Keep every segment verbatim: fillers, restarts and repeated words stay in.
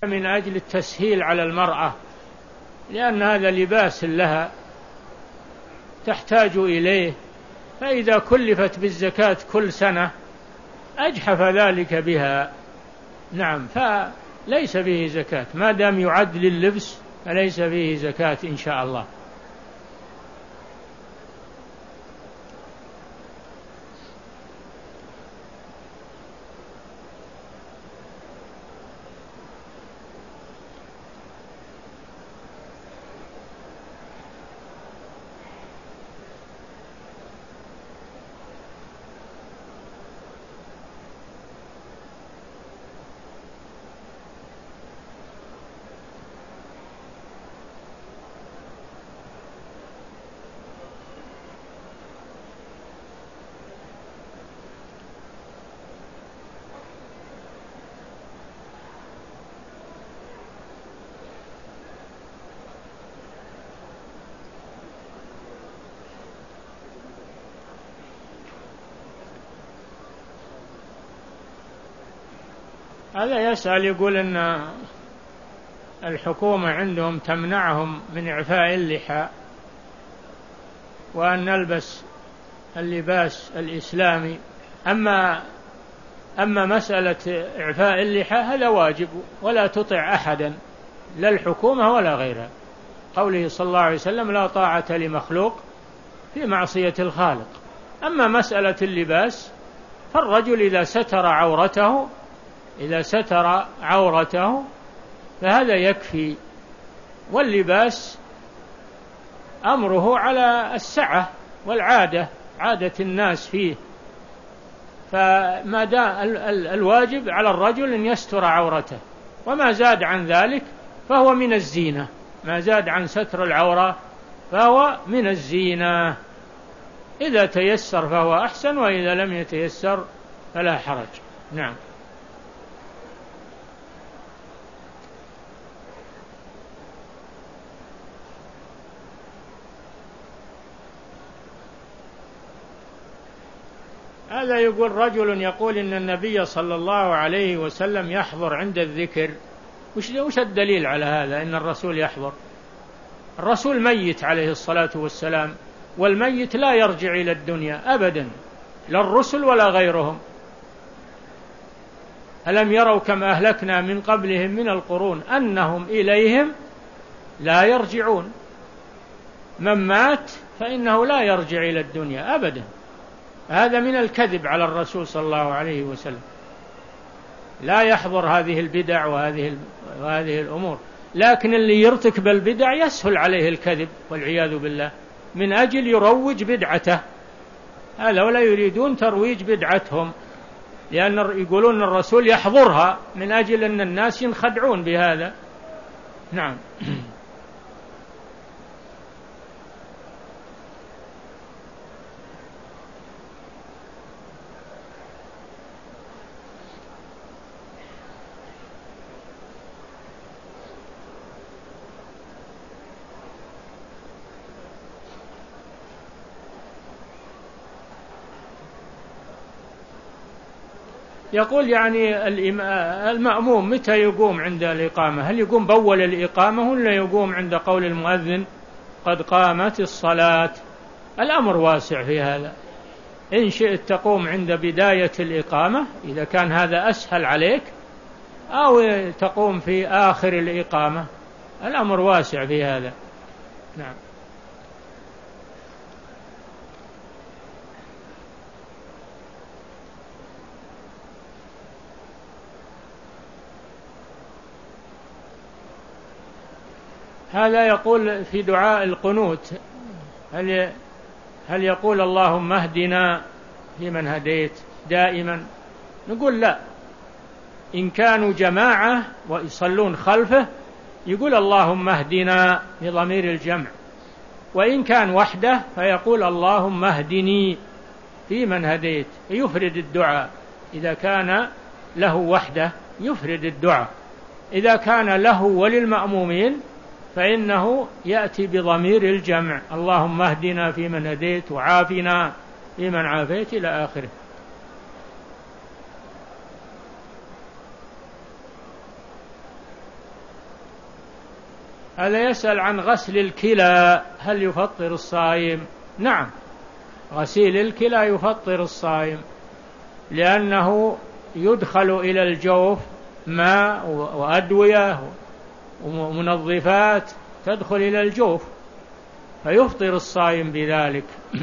من أجل التسهيل على المرأة، لأن هذا لباس لها تحتاج إليه، فإذا كلفت بالزكاة كل سنة أجحف ذلك بها. نعم، فليس فيه زكاة ما دام يعد لللبس، فليس فيه زكاة إن شاء الله. هذا يسأل يقول أن الحكومة عندهم تمنعهم من إعفاء اللحى، وأن نلبس اللباس الإسلامي. أما أما مسألة إعفاء اللحى هذا واجب، ولا تطع أحدا لا الحكومة ولا غيرها. قوله صلى الله عليه وسلم: لا طاعة لمخلوق في معصية الخالق. أما مسألة اللباس فالرجل إذا ستر عورته إذا ستر عورته فهذا يكفي، واللباس أمره على السعة والعادة، عادة الناس فيه. فما دام الواجب على الرجل أن يستر عورته، وما زاد عن ذلك فهو من الزينة. ما زاد عن ستر العورة فهو من الزينة. إذا تيسر فهو أحسن، وإذا لم يتيسر فلا حرج. نعم. هذا يقول رجل يقول إن النبي صلى الله عليه وسلم يحضر عند الذكر. وش الدليل على هذا إن الرسول يحضر؟ الرسول ميت عليه الصلاة والسلام، والميت لا يرجع إلى الدنيا أبدا، لا الرسل ولا غيرهم. ألم يروا كم أهلكنا من قبلهم من القرون أنهم إليهم لا يرجعون. من مات فإنه لا يرجع إلى الدنيا أبدا. هذا من الكذب على الرسول صلى الله عليه وسلم. لا يحضر هذه البدع وهذه وهذه الأمور. لكن اللي يرتكب البدع يسهل عليه الكذب والعياذ بالله، من أجل يروج بدعته. هذا ولا يريدون ترويج بدعتهم، لأن يقولون الرسول يحضرها من أجل أن الناس ينخدعون بهذا. نعم. يقول يعني المأموم متى يقوم عند الإقامة؟ هل يقوم بأول الإقامة ولا يقوم عند قول المؤذن قد قامت الصلاة؟ الأمر واسع في هذا. إن شئت تقوم عند بداية الإقامة إذا كان هذا أسهل عليك، أو تقوم في آخر الإقامة. الأمر واسع في هذا. نعم. هذا يقول في دعاء القنوت هل هل يقول اللهم اهدنا فيمن هديت دائما؟ نقول لا. إن كانوا جماعة ويصلون خلفه يقول اللهم اهدنا بضمير الجمع، وإن كان وحده فيقول اللهم اهدني فيمن هديت، يفرد الدعاء. إذا كان له وحده يفرد الدعاء، إذا كان له وللمأمومين فإنه يأتي بضمير الجمع، اللهم اهدنا فيمن هديت وعافنا فيمن عافيت إلى آخره. هذا يسأل عن غسل الكلى هل يفطر الصائم؟ نعم، غسيل الكلى يفطر الصائم، لأنه يدخل إلى الجوف ماء وأدوية ومنظفات تدخل إلى الجوف فيفطر الصائم بذلك.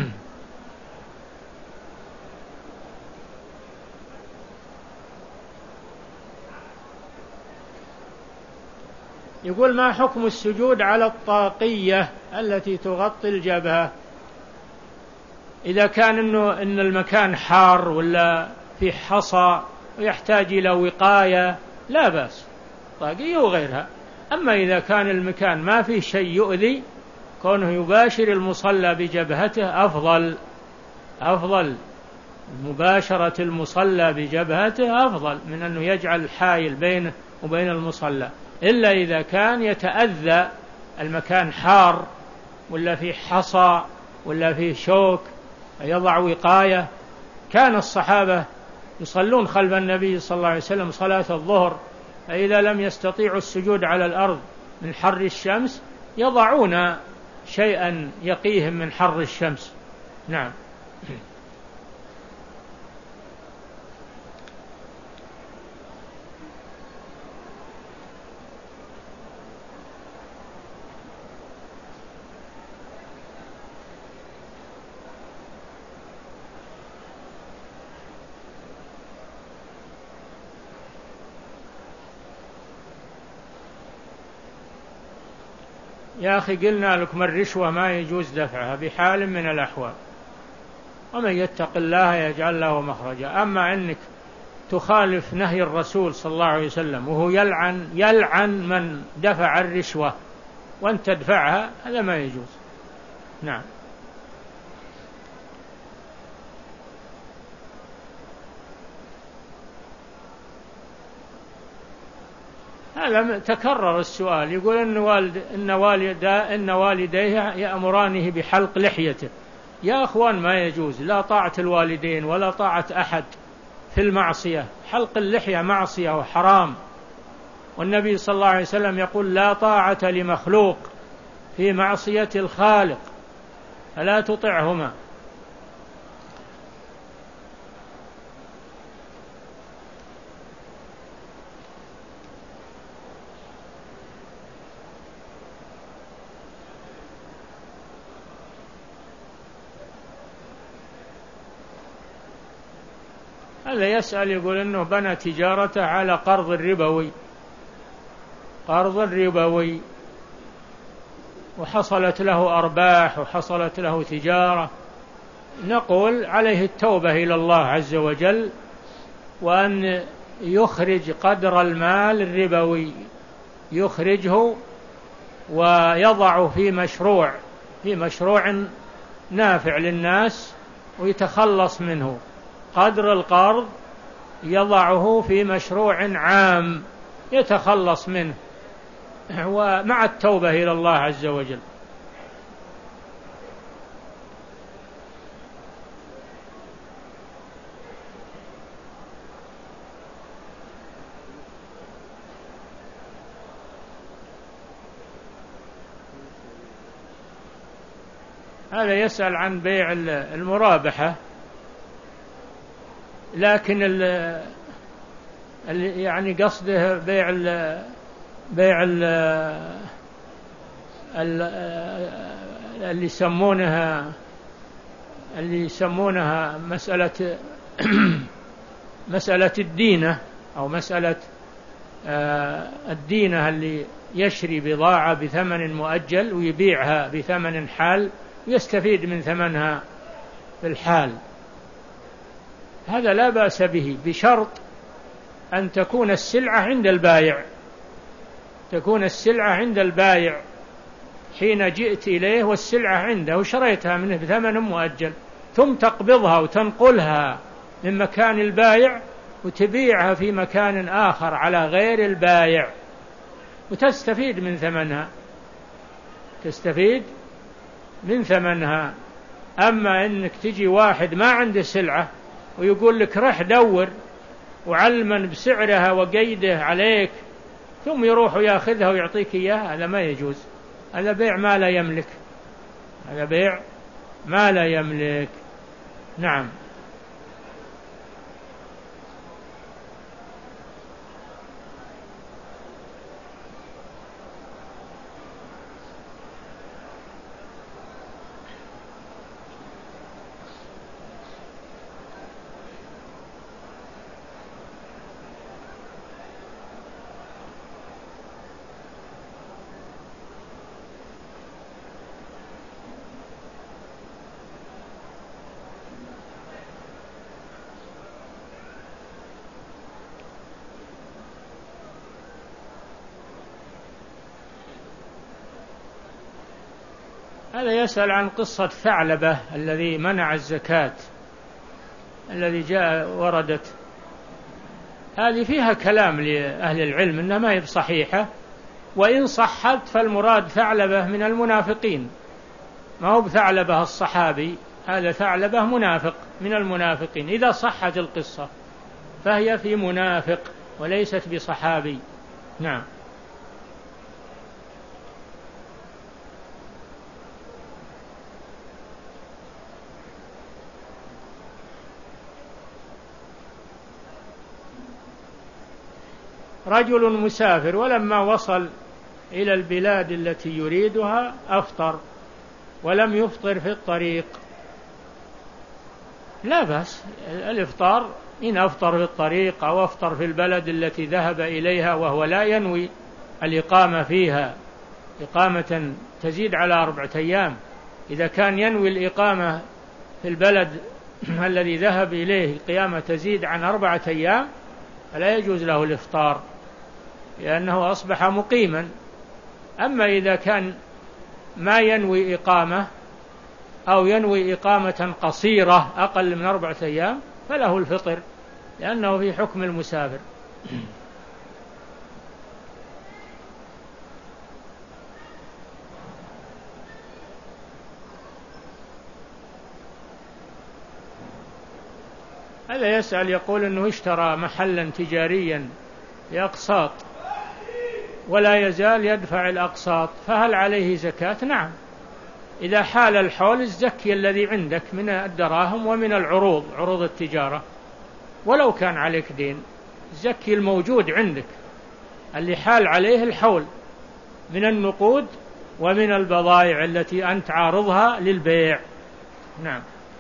يقول: ما حكم السجود على الطاقية التي تغطي الجبهة إذا كان إنه إن المكان حار ولا في حصى ويحتاج إلى وقاية؟ لا بأس، طاقية وغيرها. أما إذا كان المكان ما فيه شيء يؤذي، كونه يباشر المصلى بجبهته أفضل، أفضل مباشرة المصلى بجبهته أفضل من أنه يجعل حائل بينه وبين المصلى، إلا إذا كان يتأذى المكان حار ولا فيه حصى ولا فيه شوك يضع وقاية. كان الصحابة يصلون خلف النبي صلى الله عليه وسلم صلاة الظهر، فإذا لم يستطيعوا السجود على الأرض من حر الشمس يضعون شيئا يقيهم من حر الشمس. نعم. يا أخي قلنا لكم الرشوة ما يجوز دفعها بحال من الأحوال، ومن يتق الله يجعل له مخرجا. أما أنك تخالف نهي الرسول صلى الله عليه وسلم وهو يلعن يلعن من دفع الرشوة وأنت تدفعها، هذا ما يجوز. نعم. هذا تكرر السؤال، يقول إن والد إن والدا إن والديه يأمرانه بحلق لحيته. يا أخوان ما يجوز، لا طاعة الوالدين ولا طاعة أحد في المعصية. حلق اللحية معصية وحرام، والنبي صلى الله عليه وسلم يقول: لا طاعة لمخلوق في معصية الخالق، فلا تطعهما. هذا يسأل يقول إنه بنى تجارته على قرض ربوي، قرض ربوي وحصلت له أرباح وحصلت له تجارة. نقول عليه التوبة إلى الله عز وجل، وأن يخرج قدر المال الربوي، يخرجه ويضعه في مشروع في مشروع نافع للناس ويتخلص منه. قدر القرض يضعه في مشروع عام يتخلص منه، ومع التوبة إلى الله عز وجل. هذا يسأل عن بيع المرابحة، لكن ال يعني قصده بيع ال بيع ال اللي يسمونها اللي يسمونها مسألة مسألة الدينة أو مسألة الدينة، اللي يشري بضاعة بثمن مؤجل ويبيعها بثمن حال ويستفيد من ثمنها في الحال. هذا لا بأس به، بشرط أن تكون السلعة عند البائع، تكون السلعة عند البائع حين جئت إليه والسلعة عنده وشريتها منه بثمن مؤجل، ثم تقبضها وتنقلها من مكان البائع وتبيعها في مكان آخر على غير البائع وتستفيد من ثمنها، تستفيد من ثمنها. أما إنك تجي واحد ما عنده سلعة ويقول لك رح دور وعلما بسعرها وقيده عليك ثم يروح وياخذها ويعطيك إياها، هذا ما يجوز. هذا بيع ما لا يملك، هذا بيع ما لا يملك. نعم. هذا يسأل عن قصة ثعلبة الذي منع الزكاة، الذي جاء وردت، هذه فيها كلام لأهل العلم إنها ما هي بصحيحة، وإن صحت فالمراد ثعلبة من المنافقين، ما هو بثعلبة الصحابي، هذا ثعلبة منافق من المنافقين. إذا صحت القصة فهي في منافق وليست بصحابي. نعم. رجل مسافر ولما وصل إلى البلاد التي يريدها أفطر ولم يفطر في الطريق، لا بأس الإفطار إن أفطر في الطريق أو أفطر في البلد التي ذهب إليها وهو لا ينوي الإقامة فيها إقامة تزيد على أربعة أيام. إذا كان ينوي الإقامة في البلد الذي ذهب إليه قيامة تزيد عن أربعة أيام فلا يجوز له الإفطار لأنه أصبح مقيما. أما إذا كان ما ينوي إقامة أو ينوي إقامة قصيرة أقل من أربعة أيام فله الفطر لأنه في حكم المسافر. هذا يسأل يقول أنه اشترى محلا تجاريا بأقساط ولا يزال يدفع الأقساط، فهل عليه زكاة؟ نعم، إذا حال الحول الزكي الذي عندك من الدراهم ومن العروض، عروض التجارة، ولو كان عليك دين زكي الموجود عندك اللي حال عليه الحول من النقود ومن البضائع التي أنت عارضها للبيع. نعم.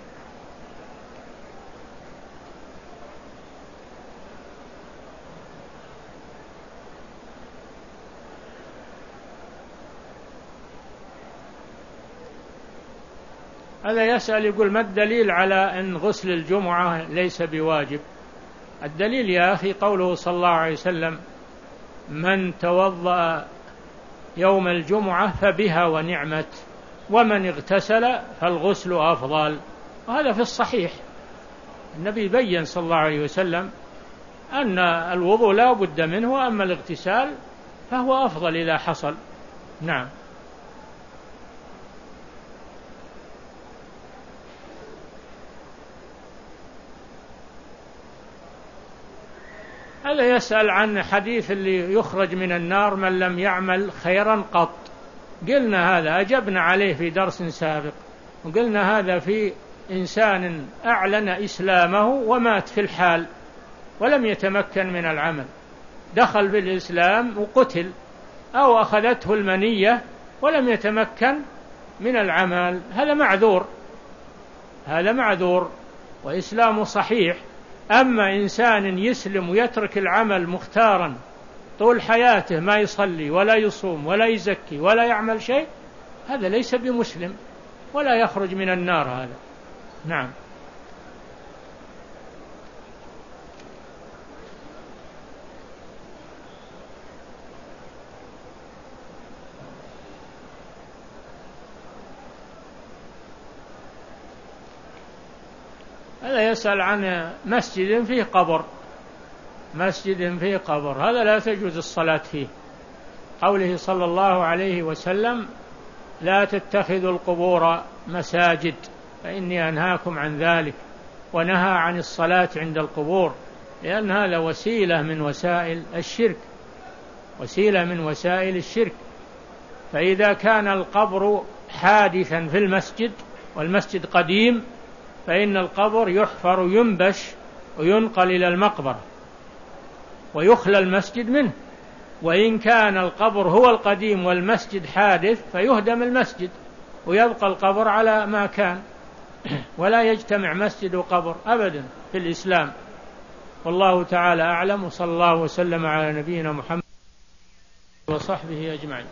هذا يسأل يقول ما الدليل على أن غسل الجمعة ليس بواجب؟ الدليل يا أخي قوله صلى الله عليه وسلم من توضأ يوم الجمعة فبها ونعمت ومن اغتسل فالغسل أفضل، وهذا في الصحيح. النبي بيّن صلى الله عليه وسلم أن الوضوء لا بد منه وأما الاغتسال فهو أفضل إذا حصل. نعم. هذا يسأل عن حديث اللي يخرج من النار من لم يعمل خيرا قط. قلنا هذا أجبنا عليه في درس سابق، وقلنا هذا في إنسان أعلن إسلامه ومات في الحال ولم يتمكن من العمل، دخل في الإسلام وقتل، أو أخذته المنية ولم يتمكن من العمل، هذا معذور، هذا معذور وإسلامه صحيح. أما إنسان يسلم ويترك العمل مختارا طول حياته ما يصلي ولا يصوم ولا يزكي ولا يعمل شيء، هذا ليس بمسلم ولا يخرج من النار هذا. نعم. هذا يسأل عن مسجد فيه قبر، مسجد فيه قبر هذا لا تجوز الصلاة فيه، قوله صلى الله عليه وسلم لا تتخذوا القبور مساجد فإني أنهاكم عن ذلك، ونهى عن الصلاة عند القبور لأن هذا وسيلة من وسائل الشرك، وسيلة من وسائل الشرك، فإذا كان القبر حادثا في المسجد والمسجد قديم فإن القبر يحفر ينبش وينقل إلى المقبرة ويخلى المسجد منه. وإن كان القبر هو القديم والمسجد حادث فيهدم المسجد ويبقى القبر على ما كان، ولا يجتمع مسجد وقبر أبدا في الإسلام. والله تعالى أعلم، وصلى الله وسلم على نبينا محمد وصحبه أجمعين.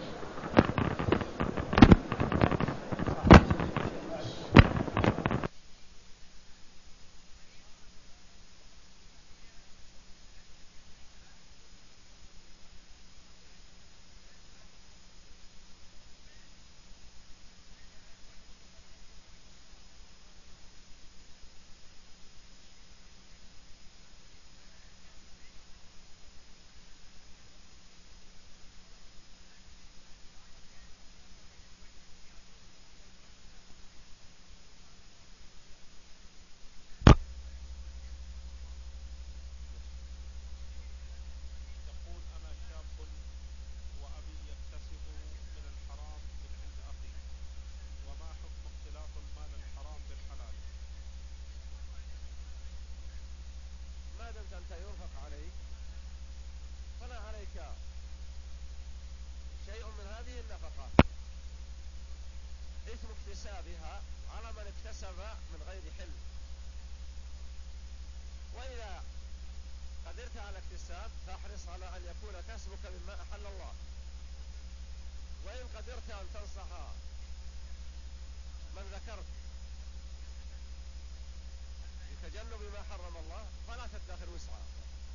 اكتسابها على من اكتسب من غير حلم. وإذا قدرت على الاكتساب فاحرص على أن يكون كسبك مما أحل الله. وإن قدرت أن تنصح من ذكرت بتجنب ما حرم الله فلا تدخر وسعا.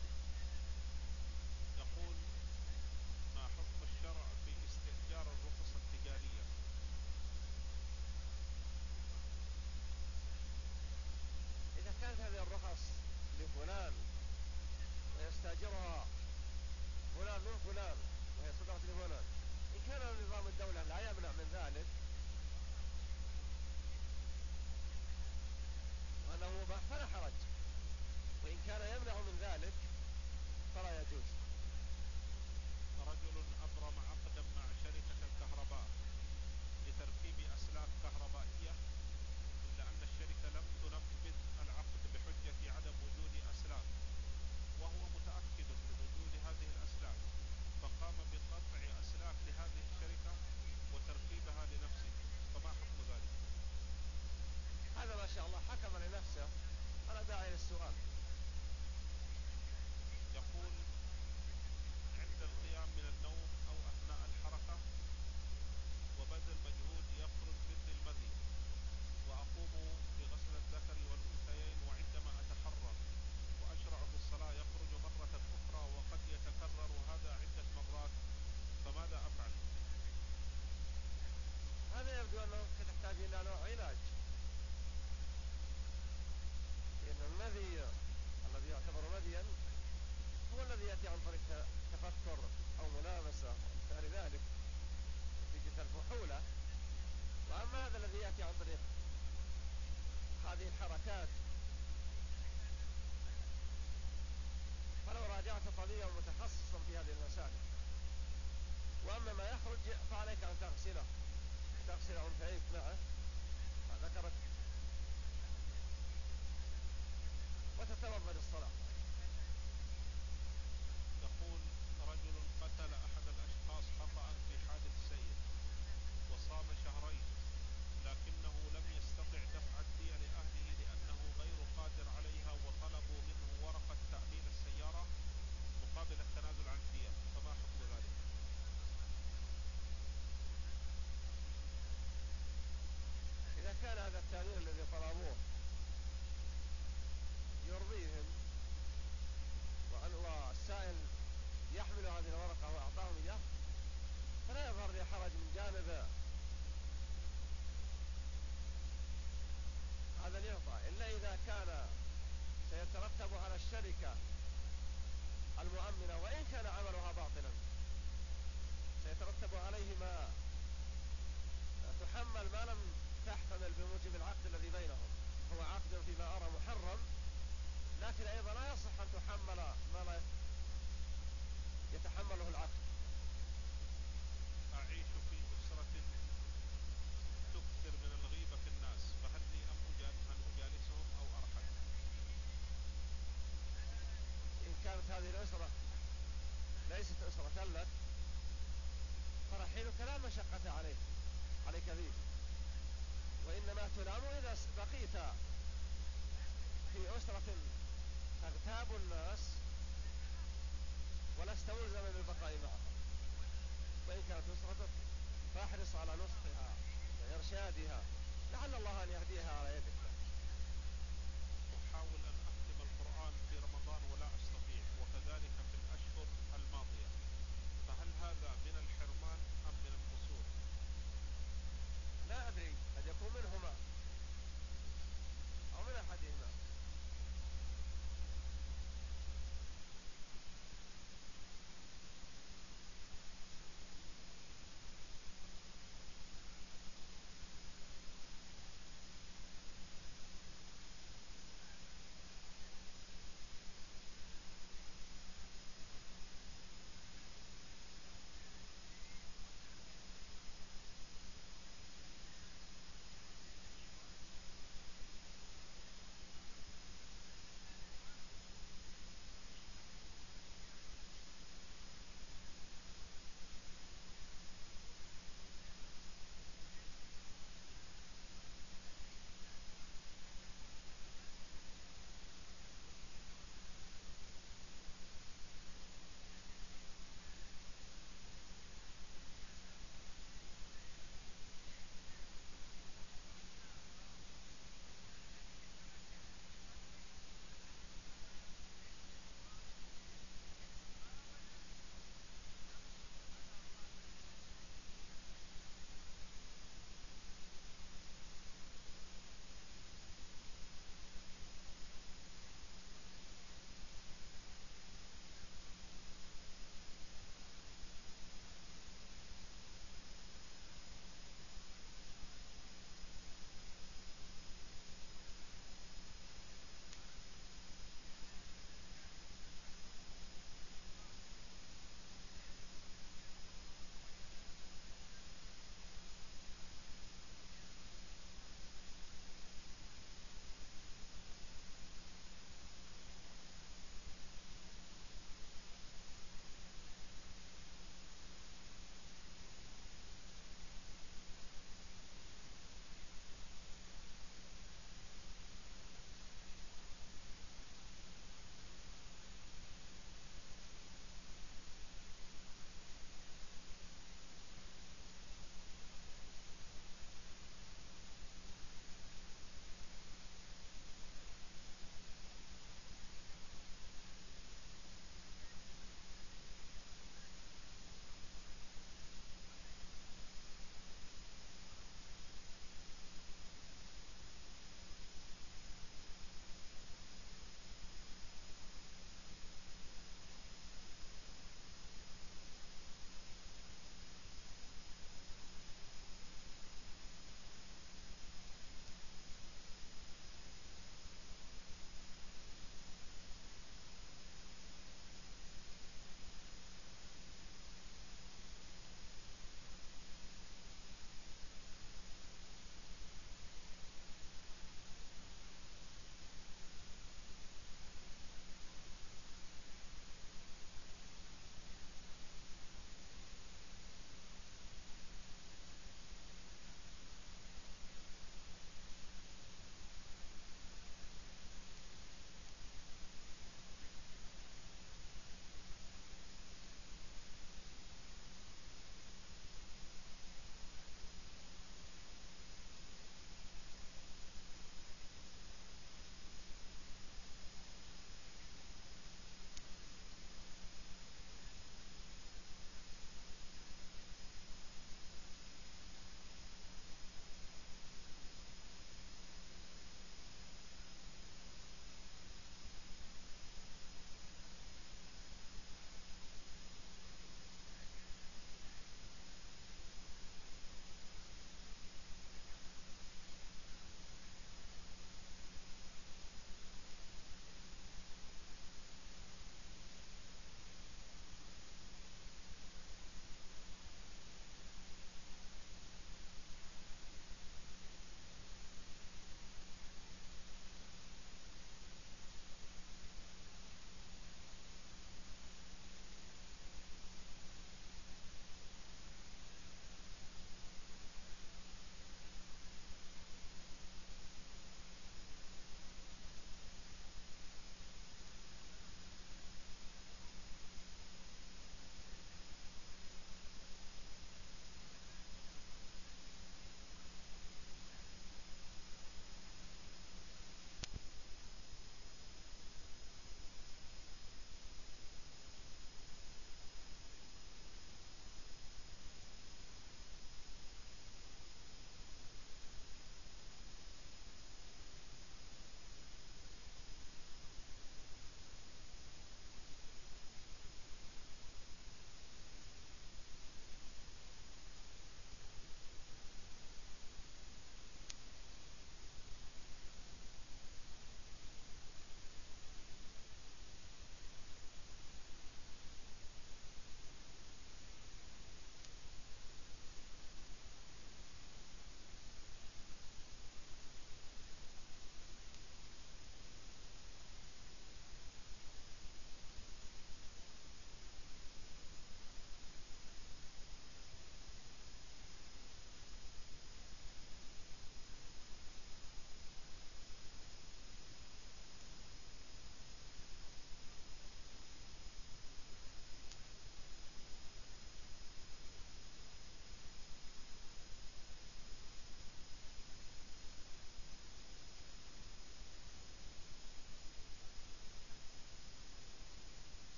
يقول: ما حكم الشرع في استئجار الرخص التجارية؟ إذا كانت هذه الرخص لفلان ويستأجرها فلان من فلان وهي صدقت لفلان، إن كان نظام الدولة لا يمنع من ذلك وأنه مباح فلا حرج، وإن كان يمنع من ذلك فلا يجوز. رجل أبرم عقدا مع شركة الكهرباء لتركيب أسلاك كهربائية، إلا أن الشركة لم تنفذ العقد بحجة عدم وجود أسلاك، وهو متأكد من وجود هذه الأسلاك، فقام بقطع أسلاك لهذه الشركة وتركيبها لنفسه، فما حكم ذلك؟ هذا ما شاء الله حكم لنفسه، فلا داعي للسؤال. يقول: عند القيام من النوم أو أثناء الحركة وبذل مجهود يخرج مني المذي، وأقوم بغسل الذكر والأنثيين، وعندما أتحرك وأشرع في الصلاة يخرج مرة أخرى وقد يتكرر هذا عدة مرات، فماذا أفعل؟ هذا يبدو أنه تحتاج إلى نوع علاج، لأن المذي الذي يعتبر مذيا هو الذي يأتي عن طريق تفكر أو ملامسة ومثال ذلك نتيجة الفحولة، وأما هذا الذي يأتي عن طريق هذه الحركات فلو راجعت طبيبا متخصصا في هذه المسائل. وأما ما يخرج فعليك أن تغسله، تغسل أنثيك معه ما ذكرت وتتوضأ للصلاة. يقول: رجل قتل أحد الأشخاص خطأ في حادث سير وصام شهرين، لكنه لم يستطع دفع الدية لأهله لأنه غير قادر عليها، وطلبوا منه ورقة تأمين السيارة مقابل التنازل عن الدية، فما حكم ذلك؟ أغلب الناس ولست ملزما بالبقاء معها، وإن كانت نصرتك فاحرص على نصحها وإرشادها، لعل الله أن يهديها على يدك.